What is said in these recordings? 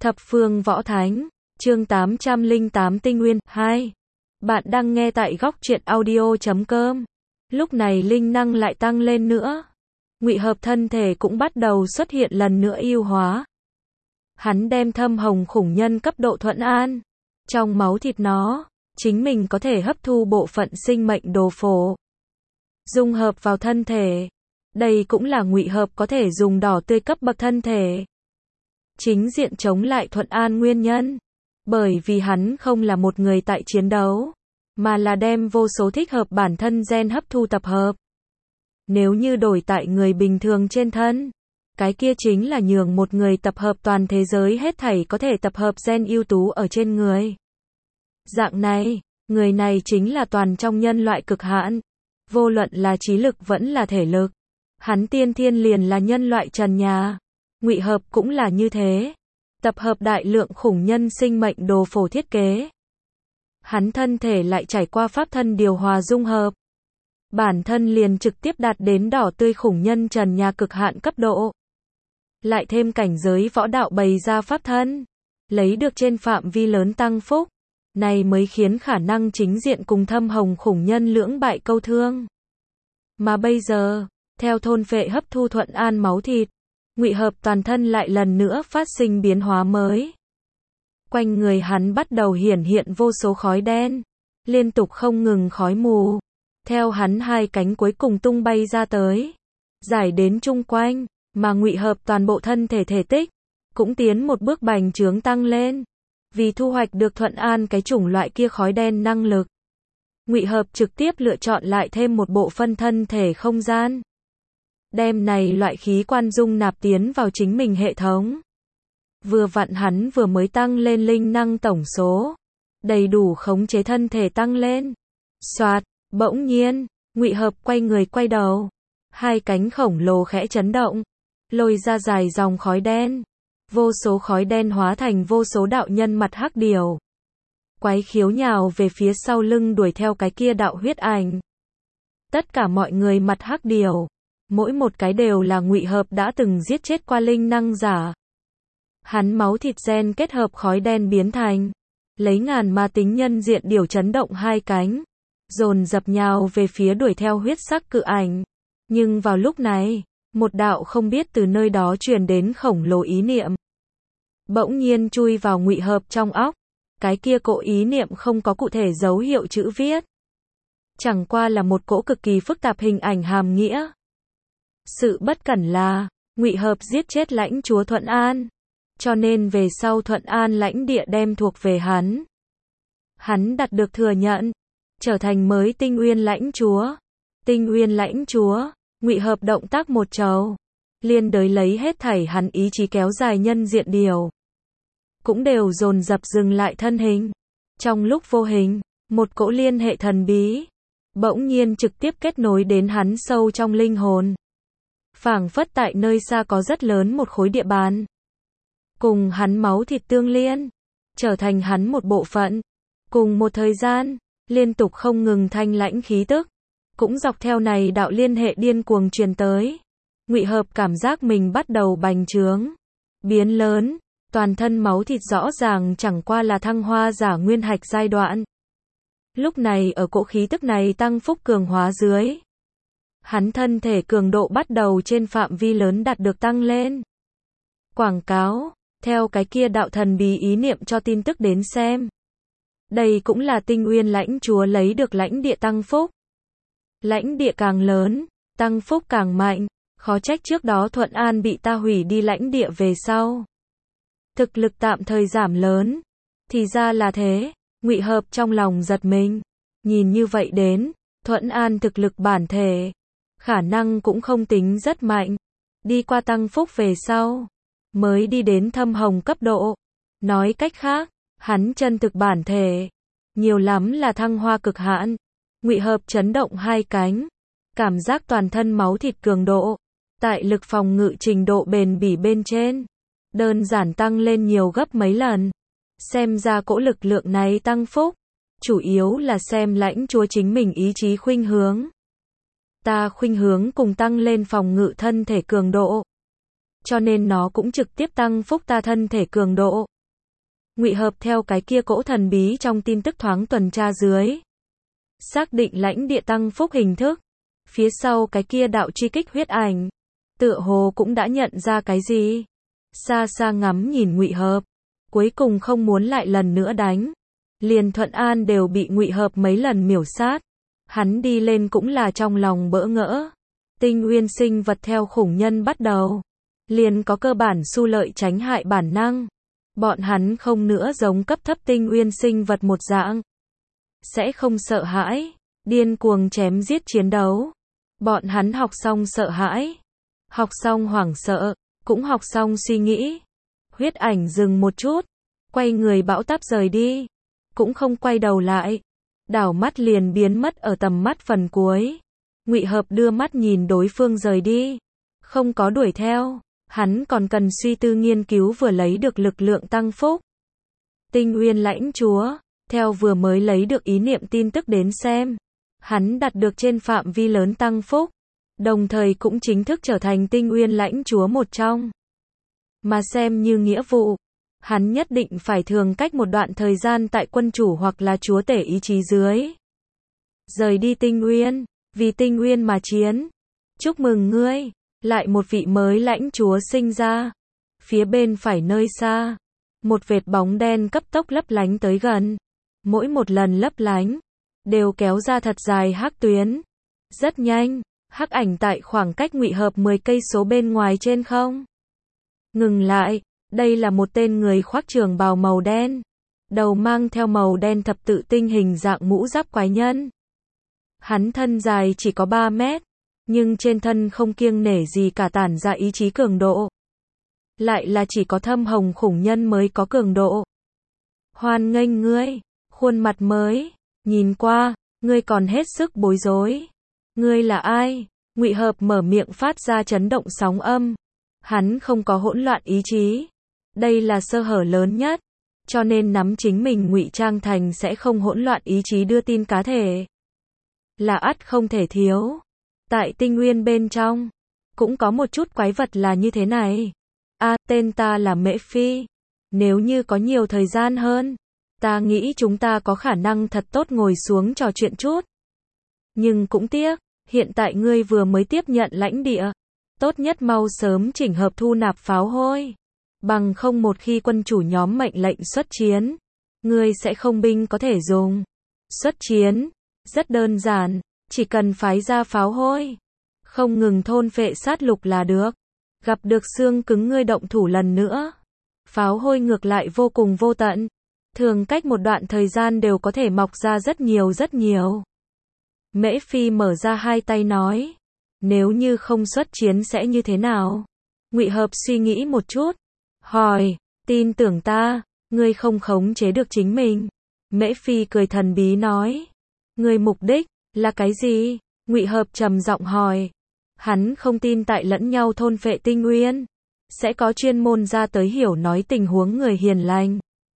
Thập phương võ thánh, chương 808 tinh nguyên, 2. Bạn đang nghe tại góc truyện audio.com. Lúc này linh năng lại tăng lên nữa. Ngụy Hợp thân thể cũng bắt đầu xuất hiện lần nữa ưu hóa. Hắn đem thâm hồng khủng nhân cấp độ thuận an. Trong máu thịt nó, chính mình có thể hấp thu bộ phận sinh mệnh đồ phổ. Dung hợp vào thân thể. Đây cũng là Ngụy Hợp có thể dùng đỏ tươi cấp bậc thân thể. Chính diện chống lại thuận an nguyên nhân. Bởi vì hắn không là một người tại chiến đấu, mà là đem vô số thích hợp bản thân gen hấp thu tập hợp. Nếu như đổi tại người bình thường trên thân, cái kia chính là nhường một người tập hợp toàn thế giới hết thảy có thể tập hợp gen ưu tú ở trên người. Dạng này, người này chính là toàn trong nhân loại cực hạn. Vô luận là trí lực vẫn là thể lực. Hắn tiên thiên liền là nhân loại trần nhà. Ngụy Hợp cũng là như thế. Tập hợp đại lượng khủng nhân sinh mệnh đồ phổ thiết kế. Hắn thân thể lại trải qua pháp thân điều hòa dung hợp. Bản thân liền trực tiếp đạt đến đỏ tươi khủng nhân trần nhà cực hạn cấp độ. Lại thêm cảnh giới võ đạo bày ra pháp thân. Lấy được trên phạm vi lớn tăng phúc. Này mới khiến khả năng chính diện cùng thâm hồng khủng nhân lưỡng bại câu thương. Mà bây giờ, theo thôn phệ hấp thu thuận an máu thịt, Ngụy Hợp toàn thân lại lần nữa phát sinh biến hóa mới. Quanh người hắn bắt đầu hiển hiện vô số khói đen, liên tục không ngừng khói mù. Theo hắn hai cánh cuối cùng tung bay ra tới, giải đến chung quanh, mà Ngụy Hợp toàn bộ thân thể thể tích cũng tiến một bước bành trướng tăng lên. Vì thu hoạch được thuận an cái chủng loại kia khói đen năng lực, Ngụy Hợp trực tiếp lựa chọn lại thêm một bộ phân thân thể không gian. Đem này loại khí quan dung nạp tiến vào chính mình hệ thống. Vừa vặn hắn vừa mới tăng lên linh năng tổng số, đầy đủ khống chế thân thể tăng lên. Soạt, bỗng nhiên, Ngụy Hợp quay người quay đầu, hai cánh khổng lồ khẽ chấn động, lôi ra dài dòng khói đen. Vô số khói đen hóa thành vô số đạo nhân mặt hắc điểu. Quái khiếu nhào về phía sau lưng đuổi theo cái kia đạo huyết ảnh. Tất cả mọi người mặt hắc điểu, mỗi một cái đều là Ngụy Hợp đã từng giết chết qua linh năng giả. Hắn máu thịt gen kết hợp khói đen biến thành, lấy ngàn ma tính nhân diện điểu chấn động hai cánh, dồn dập nhào về phía đuổi theo huyết sắc cự ảnh. Nhưng vào lúc này, một đạo không biết từ nơi đó truyền đến khổng lồ ý niệm. Bỗng nhiên chui vào Ngụy Hợp trong óc. Cái kia cỗ ý niệm không có cụ thể dấu hiệu chữ viết. Chẳng qua là một cỗ cực kỳ phức tạp hình ảnh hàm nghĩa. Sự bất cẩn là, Ngụy Hợp giết chết lãnh chúa Thuận An. Cho nên về sau Thuận An lãnh địa đem thuộc về hắn. Hắn đạt được thừa nhận, trở thành mới Tinh Uyên lãnh chúa. Tinh Uyên lãnh chúa, Ngụy Hợp động tác một trầu, liên đới lấy hết thảy hắn ý chí kéo dài nhân diện điều. Cũng đều dồn dập dừng lại thân hình. Trong lúc vô hình, một cỗ liên hệ thần bí bỗng nhiên trực tiếp kết nối đến hắn sâu trong linh hồn. Phảng phất tại nơi xa có rất lớn một khối địa bàn, cùng hắn máu thịt tương liên, trở thành hắn một bộ phận. Cùng một thời gian, liên tục không ngừng thanh lãnh khí tức cũng dọc theo này đạo liên hệ điên cuồng truyền tới. Ngụy Hợp cảm giác mình bắt đầu bành trướng, biến lớn. Toàn thân máu thịt rõ ràng chẳng qua là thăng hoa giả nguyên hạch giai đoạn. Lúc này ở cỗ khí tức này tăng phúc cường hóa dưới, hắn thân thể cường độ bắt đầu trên phạm vi lớn đạt được tăng lên. Quảng cáo, theo cái kia đạo thần bí ý niệm cho tin tức đến xem. Đây cũng là Tinh Uyên lãnh chúa lấy được lãnh địa tăng phúc. Lãnh địa càng lớn, tăng phúc càng mạnh, khó trách trước đó Thuận An bị ta hủy đi lãnh địa về sau. Thực lực tạm thời giảm lớn. Thì ra là thế, Ngụy Hợp trong lòng giật mình. Nhìn như vậy đến, Thuận An thực lực bản thể, khả năng cũng không tính rất mạnh. Đi qua tăng phúc về sau, mới đi đến thâm hồng cấp độ. Nói cách khác, hắn chân thực bản thể, nhiều lắm là thăng hoa cực hạn. Ngụy Hợp chấn động hai cánh, cảm giác toàn thân máu thịt cường độ, tại lực phòng ngự trình độ bền bỉ bên trên. Đơn giản tăng lên nhiều gấp mấy lần. Xem ra cỗ lực lượng này tăng phúc, chủ yếu là xem lãnh chúa chính mình ý chí khuynh hướng. Ta khuynh hướng cùng tăng lên phòng ngự thân thể cường độ. Cho nên nó cũng trực tiếp tăng phúc ta thân thể cường độ. Ngụy Hợp theo cái kia cỗ thần bí trong tin tức thoáng tuần tra dưới. Xác định lãnh địa tăng phúc hình thức. Phía sau cái kia đạo truy kích huyết ảnh. Tựa hồ cũng đã nhận ra cái gì. Xa xa ngắm nhìn Ngụy Hợp. Cuối cùng không muốn lại lần nữa đánh. Liền Thuận An đều bị Ngụy Hợp mấy lần miểu sát. Hắn đi lên cũng là trong lòng bỡ ngỡ. Tinh Uyên sinh vật theo khủng nhân bắt đầu. Liền có cơ bản xu lợi tránh hại bản năng. Bọn hắn không nữa giống cấp thấp tinh uyên sinh vật một dạng. Sẽ không sợ hãi, điên cuồng chém giết chiến đấu. Bọn hắn học xong sợ hãi, học xong hoảng sợ, cũng học xong suy nghĩ. Huyết ảnh dừng một chút, quay người bão táp rời đi, cũng không quay đầu lại. Đảo mắt liền biến mất ở tầm mắt phần cuối. Ngụy Hợp đưa mắt nhìn đối phương rời đi, không có đuổi theo. Hắn còn cần suy tư nghiên cứu vừa lấy được lực lượng tăng phúc. Tinh Uyên lãnh chúa, theo vừa mới lấy được ý niệm tin tức đến xem, hắn đạt được trên phạm vi lớn tăng phúc, đồng thời cũng chính thức trở thành Tinh Uyên lãnh chúa một trong. Mà xem như nghĩa vụ, hắn nhất định phải thường cách một đoạn thời gian tại quân chủ hoặc là chúa tể ý chí dưới. Rời đi Tinh Uyên, vì Tinh Uyên mà chiến. Chúc mừng ngươi! Lại một vị mới lãnh chúa sinh ra. Phía bên phải nơi xa, một vệt bóng đen cấp tốc lấp lánh tới gần. Mỗi một lần lấp lánh, đều kéo ra thật dài hắc tuyến. Rất nhanh, hắc ảnh tại khoảng cách Ngụy Hợp 10 cây số bên ngoài trên không. Ngừng lại, đây là một tên người khoác trường bào màu đen. Đầu mang theo màu đen thập tự tinh hình dạng mũ giáp quái nhân. Hắn thân dài chỉ có 3 mét. Nhưng trên thân không kiêng nể gì cả tản ra ý chí cường độ. Lại là chỉ có thâm hồng khủng nhân mới có cường độ. Hoan nghênh ngươi, khuôn mặt mới, nhìn qua, ngươi còn hết sức bối rối. Ngươi là ai? Ngụy Hợp mở miệng phát ra chấn động sóng âm. Hắn không có hỗn loạn ý chí. Đây là sơ hở lớn nhất. Cho nên nắm chính mình ngụy trang thành sẽ không hỗn loạn ý chí đưa tin cá thể. Là ắt không thể thiếu. Tại Tinh Uyên bên trong, cũng có một chút quái vật là như thế này. Tên ta là Mễ Phi. Nếu như có nhiều thời gian hơn, ta nghĩ chúng ta có khả năng thật tốt ngồi xuống trò chuyện chút. Nhưng cũng tiếc, hiện tại ngươi vừa mới tiếp nhận lãnh địa. Tốt nhất mau sớm chỉnh hợp thu nạp pháo hôi. Bằng không một khi quân chủ nhóm mệnh lệnh xuất chiến, ngươi sẽ không binh có thể dùng. Xuất chiến, rất đơn giản. Chỉ cần phái ra pháo hôi, không ngừng thôn phệ sát lục là được. Gặp được xương cứng ngươi động thủ lần nữa. Pháo hôi ngược lại vô cùng vô tận. Thường cách một đoạn thời gian đều có thể mọc ra rất nhiều rất nhiều. Mễ Phi mở ra hai tay nói. Nếu như không xuất chiến sẽ như thế nào? Ngụy Hợp suy nghĩ một chút. Hỏi, tin tưởng ta, ngươi không khống chế được chính mình. Mễ Phi cười thần bí nói. Ngươi mục đích là cái gì? Ngụy Hợp trầm giọng hỏi. Hắn không tin tại lẫn nhau thôn phệ Tinh Uyên. Sẽ có chuyên môn ra tới hiểu nói tình huống người hiền lành.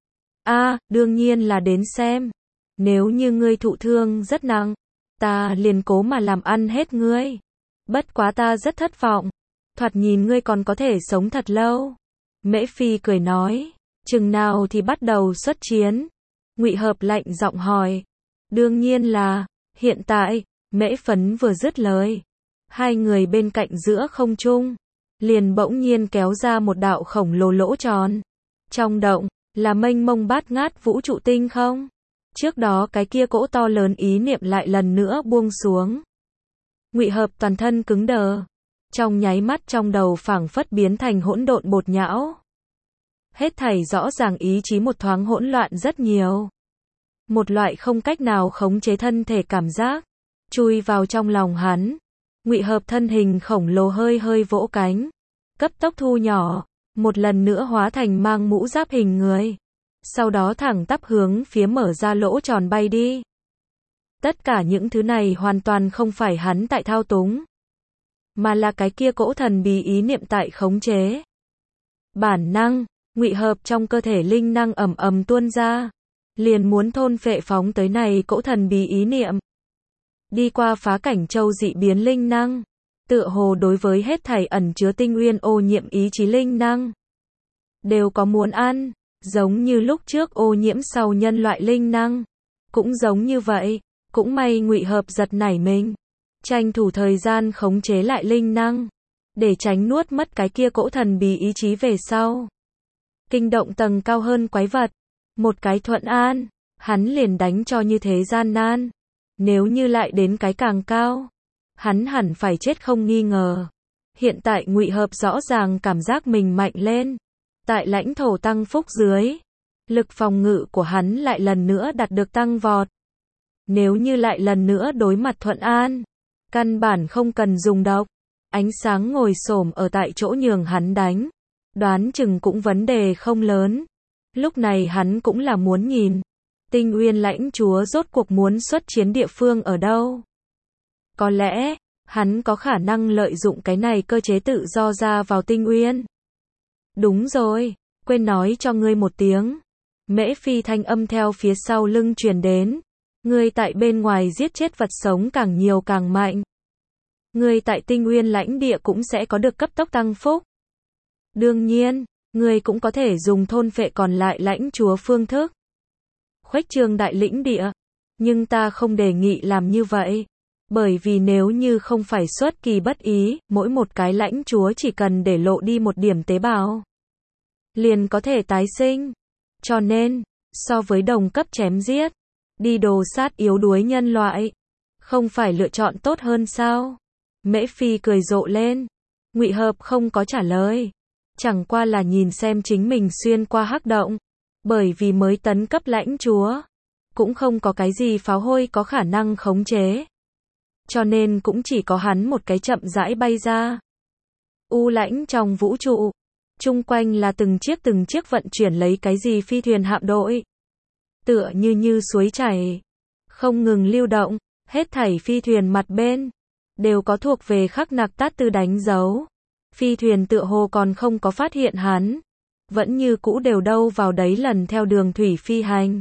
Đương nhiên là đến xem. Nếu như ngươi thụ thương rất nặng, ta liền cố mà làm ăn hết ngươi. Bất quá ta rất thất vọng. Thoạt nhìn ngươi còn có thể sống thật lâu. Mễ Phi cười nói. Chừng nào thì bắt đầu xuất chiến? Ngụy Hợp lạnh giọng hỏi. Đương nhiên là hiện tại. Mễ Phấn vừa dứt lời, hai người bên cạnh giữa không trung liền bỗng nhiên kéo ra một đạo khổng lồ lỗ tròn. Trong động là mênh mông bát ngát vũ trụ tinh không. Trước đó cái kia cỗ to lớn ý niệm lại lần nữa buông xuống. Ngụy Hợp toàn thân cứng đờ, trong nháy mắt trong đầu phảng phất biến thành hỗn độn bột nhão. Hết thảy rõ ràng ý chí một thoáng hỗn loạn rất nhiều. Một loại không cách nào khống chế thân thể cảm giác chui vào trong lòng hắn. Ngụy Hợp thân hình khổng lồ hơi hơi vỗ cánh, cấp tốc thu nhỏ, một lần nữa hóa thành mang mũ giáp hình người. Sau đó thẳng tắp hướng phía mở ra lỗ tròn bay đi. Tất cả những thứ này hoàn toàn không phải hắn tại thao túng, mà là cái kia cỗ thần bí ý niệm tại khống chế. Bản năng, Ngụy Hợp trong cơ thể linh năng ầm ầm tuôn ra, liền muốn thôn phệ phóng tới này cỗ thần bí ý niệm. Đi qua phá cảnh châu dị biến linh năng, tựa hồ đối với hết thảy ẩn chứa Tinh Uyên ô nhiễm ý chí linh năng đều có muốn ăn. Giống như lúc trước ô nhiễm sau nhân loại linh năng. Cũng giống như vậy, cũng may Ngụy Hợp giật nảy mình. Tranh thủ thời gian khống chế lại linh năng. Để tránh nuốt mất cái kia cỗ thần bí ý chí về sau. Kinh động tầng cao hơn quái vật. Một cái thuận an, hắn liền đánh cho như thế gian nan. Nếu như lại đến cái càng cao, hắn hẳn phải chết không nghi ngờ. Hiện tại Ngụy Hợp rõ ràng cảm giác mình mạnh lên. Tại lãnh thổ tăng phúc dưới, lực phòng ngự của hắn lại lần nữa đạt được tăng vọt. Nếu như lại lần nữa đối mặt thuận an, căn bản không cần dùng độc. Ánh sáng ngồi xổm ở tại chỗ nhường hắn đánh. Đoán chừng cũng vấn đề không lớn. Lúc này hắn cũng là muốn nhìn. Tinh Uyên lãnh chúa rốt cuộc muốn xuất chiến địa phương ở đâu. Có lẽ, hắn có khả năng lợi dụng cái này cơ chế tự do ra vào Tinh Uyên. Đúng rồi, quên nói cho ngươi một tiếng. Mễ Phi thanh âm theo phía sau lưng truyền đến. Ngươi tại bên ngoài giết chết vật sống càng nhiều càng mạnh. Ngươi tại Tinh Uyên lãnh địa cũng sẽ có được cấp tốc tăng phúc. Đương nhiên, ngươi cũng có thể dùng thôn phệ còn lại lãnh chúa phương thức. Khuếch trương đại lĩnh địa. Nhưng ta không đề nghị làm như vậy. Bởi vì nếu như không phải xuất kỳ bất ý, mỗi một cái lãnh chúa chỉ cần để lộ đi một điểm tế bào, liền có thể tái sinh. Cho nên, so với đồng cấp chém giết, đi đồ sát yếu đuối nhân loại, không phải lựa chọn tốt hơn sao? Mễ Phi cười rộ lên. Ngụy Hợp không có trả lời. Chẳng qua là nhìn xem chính mình xuyên qua hắc động. Bởi vì mới tấn cấp lãnh chúa, cũng không có cái gì pháo hôi có khả năng khống chế. Cho nên cũng chỉ có hắn một cái chậm rãi bay ra. U lãnh trong vũ trụ, chung quanh là từng chiếc vận chuyển lấy cái gì phi thuyền hạm đội. Tựa như suối chảy, không ngừng lưu động, hết thảy phi thuyền mặt bên, đều có thuộc về Khắc Nặc Tát Tư đánh dấu. Phi thuyền tựa hồ còn không có phát hiện hắn. Vẫn như cũ đều đâu vào đấy lần theo đường thủy phi hành.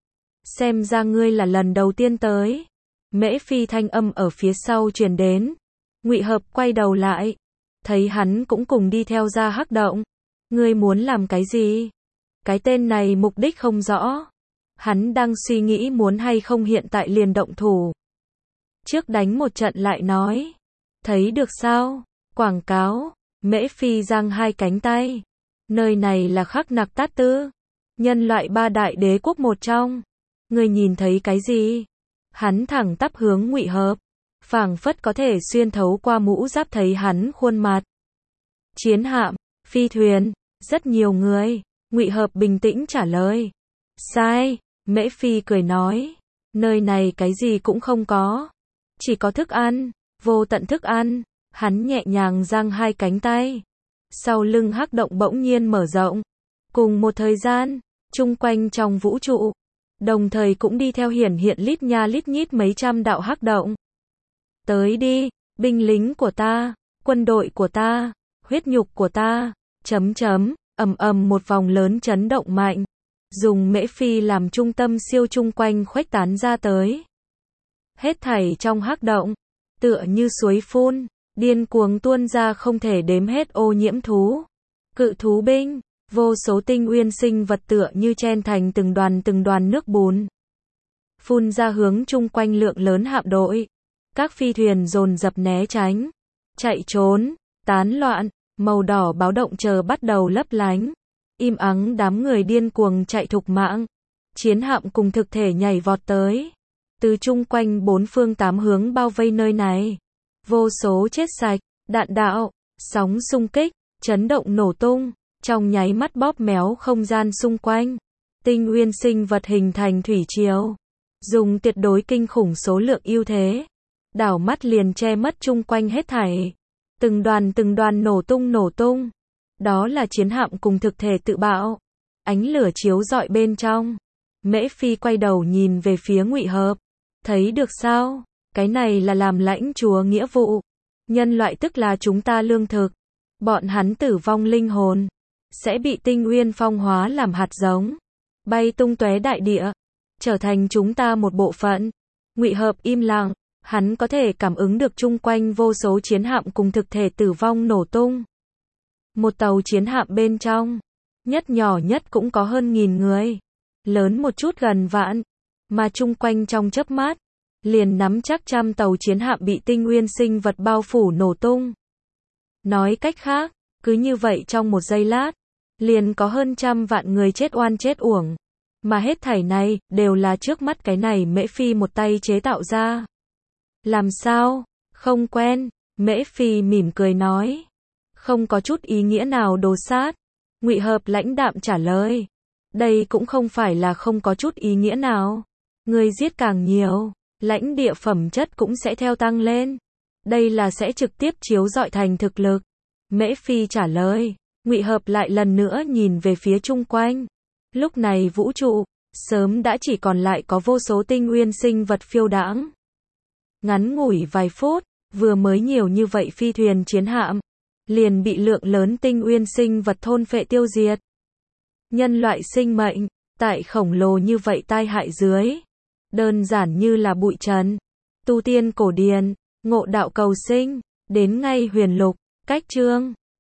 Xem ra ngươi là lần đầu tiên tới. Mễ Phi thanh âm ở phía sau truyền đến. Ngụy Hợp quay đầu lại. Thấy hắn cũng cùng đi theo ra hắc động. Ngươi muốn làm cái gì? Cái tên này mục đích không rõ. Hắn đang suy nghĩ muốn hay không hiện tại liền động thủ. Trước đánh một trận lại nói. Thấy được sao? Quảng cáo. Mễ Phi giang hai cánh tay. Nơi này là Khắc Nặc Tát Tư, nhân loại ba đại đế quốc một trong. Ngươi nhìn thấy cái gì? Hắn thẳng tắp hướng Ngụy Hợp, phảng phất có thể xuyên thấu qua mũ giáp thấy hắn khuôn mặt. Chiến hạm, phi thuyền, rất nhiều người. Ngụy Hợp bình tĩnh trả lời. Sai, Mễ Phi cười nói. Nơi này cái gì cũng không có. Chỉ có thức ăn, vô tận thức ăn. Hắn nhẹ nhàng giang hai cánh tay. Sau lưng hắc động bỗng nhiên mở rộng. Cùng một thời gian, chung quanh trong vũ trụ, đồng thời cũng đi theo hiển hiện lít nha lít nhít mấy trăm đạo hắc động. Tới đi, binh lính của ta, quân đội của ta, huyết nhục của ta, ầm ầm một vòng lớn chấn động mạnh. Dùng Mễ Phi làm trung tâm siêu chung quanh khuếch tán ra tới. Hết thảy trong hắc động, tựa như suối phun. Điên cuồng tuôn ra không thể đếm hết ô nhiễm thú. Cự thú binh, vô số tinh uyên sinh vật tựa như chen thành từng đoàn nước bùn. Phun ra hướng chung quanh lượng lớn hạm đội. Các phi thuyền dồn dập né tránh, chạy trốn, tán loạn, màu đỏ báo động chờ bắt đầu lấp lánh. Im ắng đám người điên cuồng chạy thục mạng. Chiến hạm cùng thực thể nhảy vọt tới. Từ chung quanh bốn phương tám hướng bao vây nơi này. Vô số chết sạch, đạn đạo, sóng xung kích, chấn động nổ tung, trong nháy mắt bóp méo không gian xung quanh. Tinh uyên sinh vật hình thành thủy triều, dùng tuyệt đối kinh khủng số lượng ưu thế, đảo mắt liền che mất chung quanh hết thảy. Từng đoàn nổ tung. Đó là chiến hạm cùng thực thể tự bạo. Ánh lửa chiếu rọi bên trong. Mễ Phi quay đầu nhìn về phía Ngụy Hợp. Thấy được sao? Cái này là làm lãnh chúa nghĩa vụ. Nhân loại tức là chúng ta lương thực. Bọn hắn tử vong linh hồn sẽ bị tinh uyên phong hóa làm hạt giống, bay tung tóe đại địa, trở thành chúng ta một bộ phận. Ngụy Hợp im lặng, hắn có thể cảm ứng được chung quanh vô số chiến hạm cùng thực thể tử vong nổ tung. Một tàu chiến hạm bên trong, nhất nhỏ nhất cũng có hơn 1000 người, lớn một chút gần vạn, mà chung quanh trong chớp mắt, liền nắm chắc trăm tàu chiến hạm bị tinh nguyên sinh vật bao phủ nổ tung. Nói cách khác, cứ như vậy trong một giây lát, liền có hơn 100 vạn người chết oan chết uổng. Mà hết thảy này, đều là trước mắt cái này Mễ Phi một tay chế tạo ra. Làm sao? Không quen, Mễ Phi mỉm cười nói. Không có chút ý nghĩa nào đồ sát. Ngụy Hợp lãnh đạm trả lời. Đây cũng không phải là không có chút ý nghĩa nào. Người giết càng nhiều, lãnh địa phẩm chất cũng sẽ theo tăng lên. Đây là sẽ trực tiếp chiếu rọi thành thực lực. Mễ Phi trả lời. Ngụy Hợp lại lần nữa nhìn về phía chung quanh. Lúc này vũ trụ, sớm đã chỉ còn lại có vô số tinh nguyên sinh vật phiêu đãng. Ngắn ngủi vài phút, vừa mới nhiều như vậy phi thuyền chiến hạm, liền bị lượng lớn tinh nguyên sinh vật thôn phệ tiêu diệt. Nhân loại sinh mệnh, tại khổng lồ như vậy tai hại dưới, đơn giản như là bụi trần. Tu tiên cổ điển, ngộ đạo cầu sinh, đến ngay huyền lục, cách chương